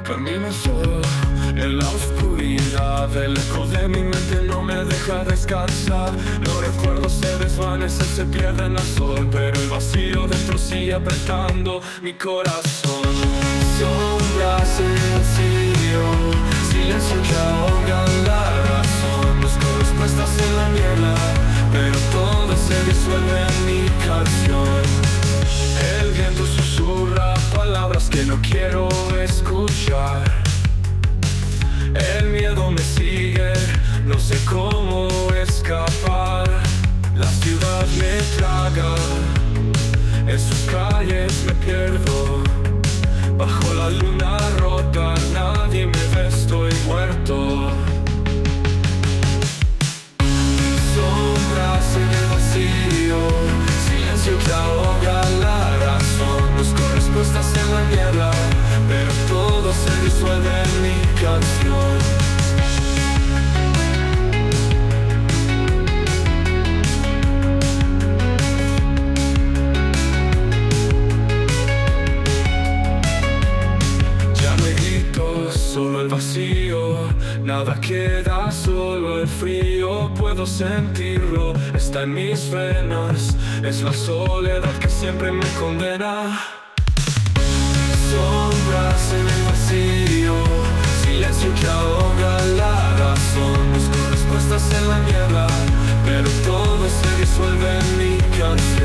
Camino solo en la oscuridad, el eco de mi mente no me deja descansar. Los recuerdos se desvanecen, se pierden al sol, pero el vacío dentro sigue apretando mi corazón. Sombras en el vacío, silencio que ahoga la razón. Busco respuestas en la niebla, pero todo se disuelve en mi canción. El viento susurra palabras que no quiero escuchar. El miedo me sigue, no sé cómo escapar. La ciudad me traga, en sus calles me pierdo. Bajo la luna rota, nadie me ve, estoy muerto. Sombras en el vacío, silencio que ahoga la razón. Busco respuestas en la niebla, pero todo se disuelve en mi canción. Ya no hay gritos, solo el vacío. Nada queda, solo el frío. Puedo sentirlo, está en mis venas. Es la soledad que siempre me condena. Sombras en el vacío, silencio que ahoga la razón. Busco respuestas en la niebla, pero todo se disuelve en mi canción.